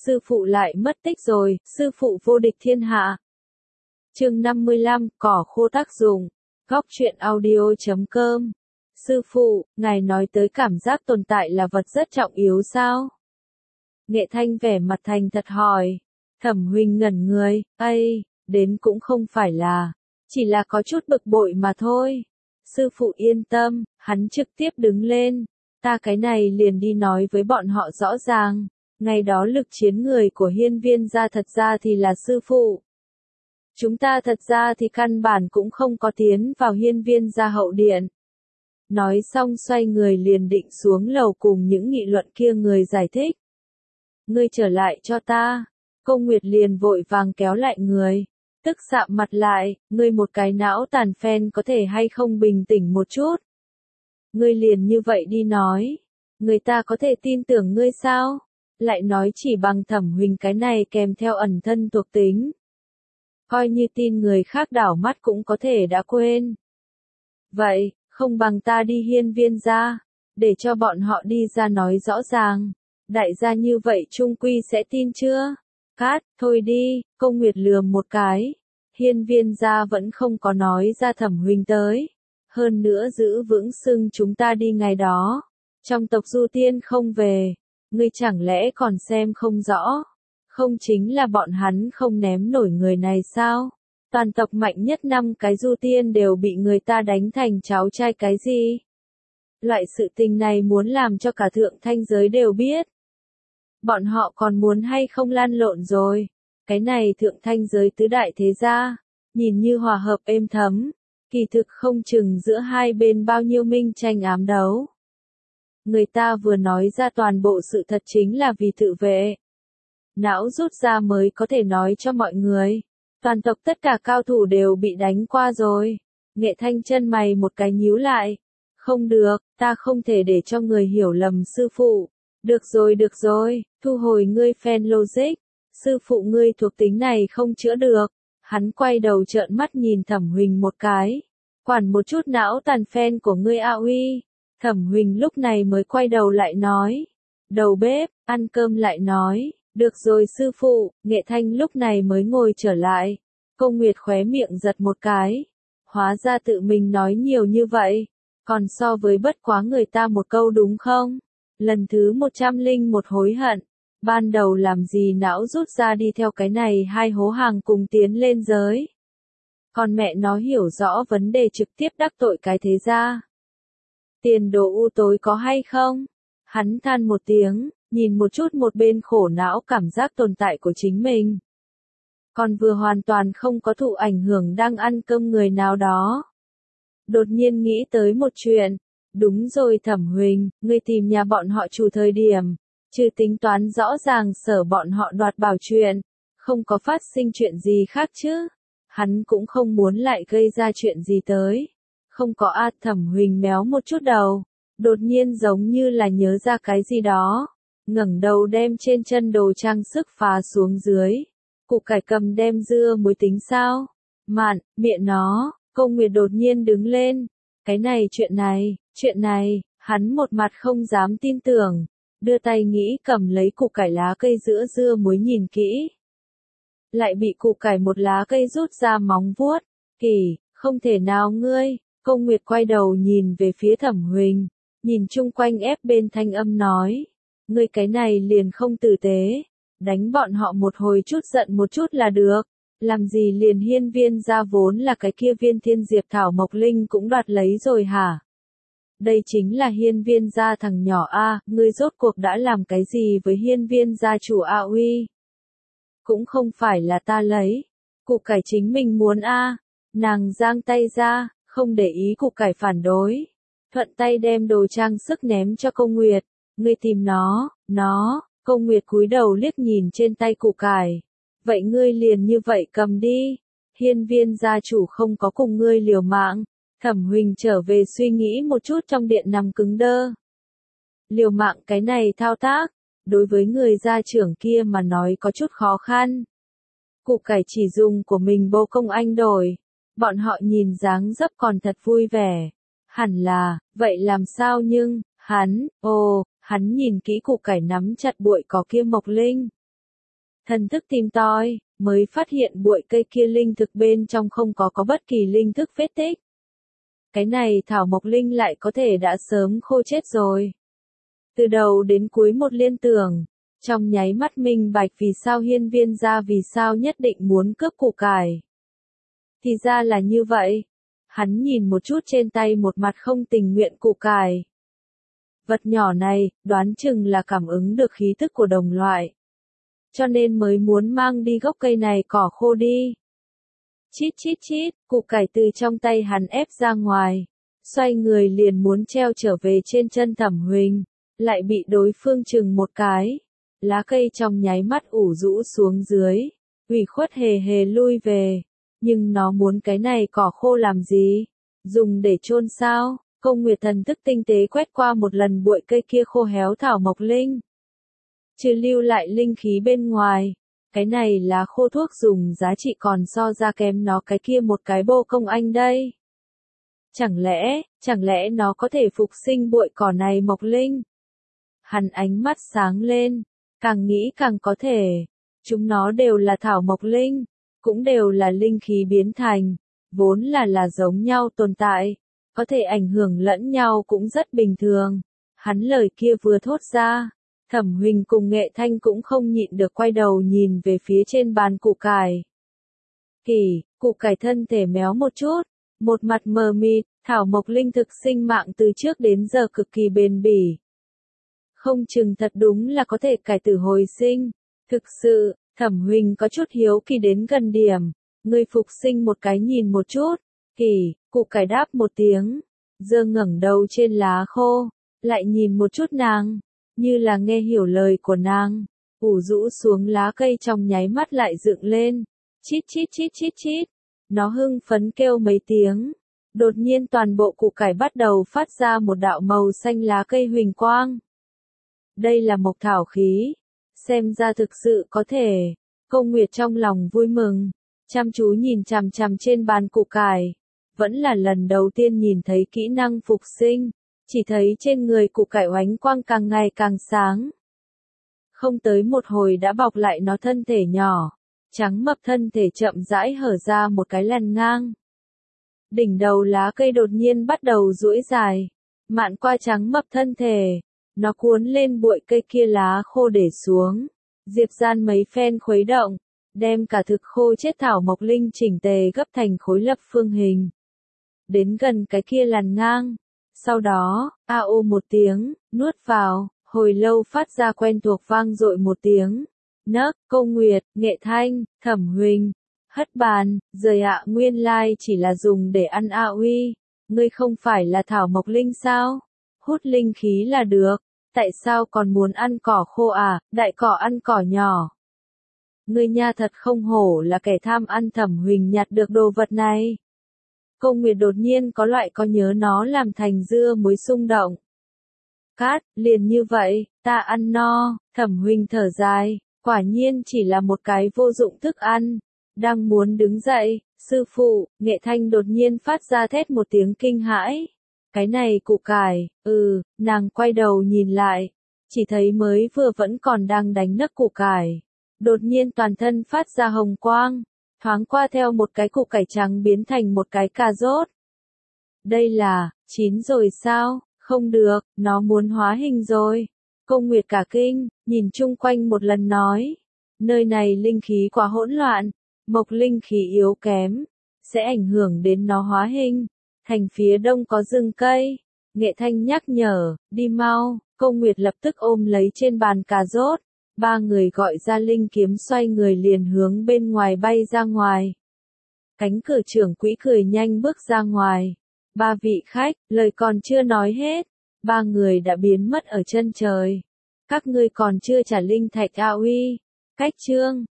sư phụ lại mất tích rồi, sư phụ vô địch thiên hạ. Chương 55, cỏ khô tác dụng. Góc truyện audio.com. Sư phụ, ngài nói tới cảm giác tồn tại là vật rất trọng yếu sao? Nghệ Thanh vẻ mặt thành thật hỏi. Thẩm Huynh ngẩn người, đến cũng không phải là, chỉ là có chút bực bội mà thôi. Sư phụ yên tâm, hắn trực tiếp đứng lên. Ta cái này liền đi nói với bọn họ rõ ràng. Ngày đó lực chiến người của hiên viên gia thật ra thì là sư phụ. Chúng ta thật ra thì căn bản cũng không có tiến vào hiên viên gia hậu điện. Nói xong xoay người liền định xuống lầu cùng những nghị luận kia người giải thích. Ngươi trở lại cho ta. Công Nguyệt liền vội vàng kéo lại người. Tức sạm mặt lại, ngươi một cái não tàn phen có thể hay không bình tĩnh một chút. Ngươi liền như vậy đi nói. Người ta có thể tin tưởng ngươi sao? Lại nói chỉ bằng Thẩm Huynh cái này kèm theo ẩn thân thuộc tính. Coi như tin người khác đảo mắt cũng có thể đã quên. Vậy, không bằng ta đi hiên viên gia, để cho bọn họ đi ra nói rõ ràng. Đại gia như vậy trung quy sẽ tin chưa? Cát, thôi đi, Công Nguyệt lườm một cái. Hiên viên gia vẫn không có nói ra Thẩm Huynh tới. Hơn nữa giữ vững xưng chúng ta đi ngày đó. Trong tộc Du Tiên không về. Ngươi chẳng lẽ còn xem không rõ? Không chính là bọn hắn không ném nổi người này sao? Toàn tộc mạnh nhất 5 cái Du Tiên đều bị người ta đánh thành cháu trai cái gì? Loại sự tình này muốn làm cho cả thượng thanh giới đều biết. Bọn họ còn muốn hay không lan lộn rồi. Cái này thượng thanh giới tứ đại thế gia, nhìn như hòa hợp êm thấm, kỳ thực không chừng giữa hai bên bao nhiêu minh tranh ám đấu. Người ta vừa nói ra toàn bộ sự thật chính là vì tự vệ. Não rút ra mới có thể nói cho mọi người. Toàn tộc tất cả cao thủ đều bị đánh qua rồi. Nghệ Thanh chân mày một cái nhíu lại. Không được, ta không thể để cho người hiểu lầm sư phụ. Được rồi, thu hồi ngươi phen logic. Sư phụ ngươi thuộc tính này không chữa được. Hắn quay đầu trợn mắt nhìn Thẩm Huỳnh một cái. Quản một chút não tàn phen của ngươi a uy. Thẩm Huỳnh lúc này mới quay đầu lại nói. Đầu bếp, ăn cơm lại nói. Được rồi sư phụ, Nghệ Thanh lúc này mới ngồi trở lại. Công Nguyệt khóe miệng giật một cái. Hóa ra tự mình nói nhiều như vậy. Còn so với bất quá người ta một câu đúng không? Lần thứ 101 hối hận. Ban đầu làm gì não rút ra đi theo cái này hai hố hàng cùng tiến lên giới. Còn mẹ nó hiểu rõ vấn đề trực tiếp đắc tội cái thế gia. Tiền đồ u tối có hay không? Hắn than một tiếng, nhìn một chút một bên khổ não cảm giác tồn tại của chính mình. Còn vừa hoàn toàn không có thụ ảnh hưởng đang ăn cơm người nào đó. Đột nhiên nghĩ tới một chuyện. Đúng rồi Thẩm Huỳnh, ngươi tìm nhà bọn họ chủ thời điểm. Trừ tính toán rõ ràng sở bọn họ đoạt bảo chuyện. Không có phát sinh chuyện gì khác chứ. Hắn cũng không muốn lại gây ra chuyện gì tới. Không có Thẩm Huỳnh méo một chút đầu. Đột nhiên giống như là nhớ ra cái gì đó. Ngẩng đầu đem trên chân đồ trang sức phá xuống dưới. Củ cải cầm đem dưa muối tính sao? Mạn, miệng nó, Công Nguyệt đột nhiên đứng lên. Cái này, chuyện này, hắn một mặt không dám tin tưởng. Đưa tay nghĩ cầm lấy củ cải lá cây giữa dưa muối nhìn kỹ. Lại bị củ cải một lá cây rút ra móng vuốt. Kỳ, không thể nào ngươi. Công Nguyệt quay đầu nhìn về phía Thẩm Huỳnh. Nhìn chung quanh ép bên thanh âm nói. Ngươi cái này liền không tử tế. Đánh bọn họ một hồi chút giận một chút là được. Làm gì liền hiên viên gia vốn là cái kia viên thiên diệp thảo mộc linh cũng đoạt lấy rồi hả? Đây chính là hiên viên gia thằng nhỏ ngươi rốt cuộc đã làm cái gì với hiên viên gia chủ uy? Cũng không phải là ta lấy. Củ cải chính mình muốn Nàng giang tay ra, không để ý củ cải phản đối. Thuận tay đem đồ trang sức ném cho Công Nguyệt. Ngươi tìm nó. Công Nguyệt cúi đầu liếc nhìn trên tay củ cải. Vậy ngươi liền như vậy cầm đi. Hiên viên gia chủ không có cùng ngươi liều mạng. Thẩm Huỳnh trở về suy nghĩ một chút trong điện nằm cứng đơ. Liều mạng cái này thao tác. Đối với người gia trưởng kia mà nói có chút khó khăn. Củ cải chỉ dùng của mình bố công anh đổi. Bọn họ nhìn dáng dấp còn thật vui vẻ. Hẳn là, vậy làm sao nhưng, hắn nhìn kỹ củ cải nắm chặt bụi cỏ kia mộc linh. Thần thức tìm tòi, mới phát hiện bụi cây kia linh thực bên trong không có bất kỳ linh thức vết tích. Cái này thảo mộc linh lại có thể đã sớm khô chết rồi. Từ đầu đến cuối một liên tưởng, trong nháy mắt minh bạch vì sao hiên viên gia vì sao nhất định muốn cướp củ cải. Thì ra là như vậy. Hắn nhìn một chút trên tay một mặt không tình nguyện củ cải. Vật nhỏ này, đoán chừng là cảm ứng được khí tức của đồng loại. Cho nên mới muốn mang đi gốc cây này cỏ khô đi. Chít chít chít, củ cải từ trong tay hắn ép ra ngoài. Xoay người liền muốn treo trở về trên chân Thẩm Huỳnh. Lại bị đối phương chừng một cái. Lá cây trong nháy mắt ủ rũ xuống dưới. Ủy khuất hề hề lui về. Nhưng nó muốn cái này cỏ khô làm gì? Dùng để chôn sao? Công Nguyệt thần thức tinh tế quét qua một lần bụi cây kia khô héo thảo mộc linh. Trừ lưu lại linh khí bên ngoài. Cái này là khô thuốc dùng giá trị còn so ra kém nó cái kia một cái bô công anh đây. Chẳng lẽ nó có thể phục sinh bụi cỏ này mộc linh? Hắn ánh mắt sáng lên, càng nghĩ càng có thể. Chúng nó đều là thảo mộc linh, cũng đều là linh khí biến thành, vốn là giống nhau tồn tại, có thể ảnh hưởng lẫn nhau cũng rất bình thường. Hắn lời kia vừa thốt ra, Thẩm Huỳnh cùng Nghệ Thanh cũng không nhịn được quay đầu nhìn về phía trên bàn củ cải. Củ cải thân thể méo một chút, một mặt mờ mịt, thảo mộc linh thực sinh mạng từ trước đến giờ cực kỳ bền bỉ. Không chừng thật đúng là có thể cải tử hồi sinh. Thực sự, Thẩm Huỳnh có chút hiếu kỳ đến gần điểm. Người phục sinh một cái nhìn một chút. Củ cải đáp một tiếng. Giơ ngẩng đầu trên lá khô. Lại nhìn một chút nàng. Như là nghe hiểu lời của nàng. Ủ rũ xuống lá cây trong nháy mắt lại dựng lên. Chít chít chít chít chít. Nó hưng phấn kêu mấy tiếng. Đột nhiên toàn bộ củ cải bắt đầu phát ra một đạo màu xanh lá cây huỳnh quang. Đây là mộc thảo khí. Xem ra thực sự có thể. Công Nguyệt trong lòng vui mừng. Chăm chú nhìn chằm chằm trên bàn củ cải. Vẫn là lần đầu tiên nhìn thấy kỹ năng phục sinh. Chỉ thấy trên người củ cải oánh quang càng ngày càng sáng. Không tới một hồi đã bọc lại nó thân thể nhỏ. Trắng mập thân thể chậm rãi hở ra một cái làn ngang. Đỉnh đầu lá cây đột nhiên bắt đầu duỗi dài. Mạn qua trắng mập thân thể. Nó cuốn lên bụi cây kia lá khô để xuống. Diệp Gian mấy phen khuấy động. Đem cả thực khô chết thảo mộc linh chỉnh tề gấp thành khối lập phương hình. Đến gần cái kia làn ngang. Sau đó, ô một tiếng, nuốt vào, hồi lâu phát ra quen thuộc vang dội một tiếng. Nấc, Công Nguyệt, Nghệ Thanh, Thẩm Huỳnh, hất bàn, rời nguyên lai chỉ là dùng để ăn uy. Ngươi không phải là thảo mộc linh sao? Hút linh khí là được, tại sao còn muốn ăn cỏ khô đại cỏ ăn cỏ nhỏ. Ngươi nha thật không hổ là kẻ tham ăn. Thẩm Huỳnh nhặt được đồ vật này. Công Nguyệt đột nhiên có loại có nhớ nó làm thành dưa muối xung động. Liền như vậy, ta ăn no. Thẩm Huỳnh thở dài, quả nhiên chỉ là một cái vô dụng thức ăn. Đang muốn đứng dậy, sư phụ, Nghệ Thanh đột nhiên phát ra thét một tiếng kinh hãi. Cái này củ cải, nàng quay đầu nhìn lại, chỉ thấy mới vừa vẫn còn đang đánh nấc củ cải. Đột nhiên toàn thân phát ra hồng quang, thoáng qua theo một cái củ cải trắng biến thành một cái cà rốt. Đây là, chín rồi sao? Không được, nó muốn hóa hình rồi. Công Nguyệt cả kinh, nhìn chung quanh một lần nói. Nơi này linh khí quá hỗn loạn, mộc linh khí yếu kém, sẽ ảnh hưởng đến nó hóa hình. Thành phía đông có rừng cây. Nghệ Thanh nhắc nhở, đi mau. Công Nguyệt lập tức ôm lấy trên bàn cà rốt. Ba người gọi ra linh kiếm xoay người liền hướng bên ngoài bay ra ngoài. Cánh cửa trưởng quỹ cười nhanh bước ra ngoài. Ba vị khách, lời còn chưa nói hết. Ba người đã biến mất ở chân trời. Các ngươi còn chưa trả linh thạch uy. Cách chương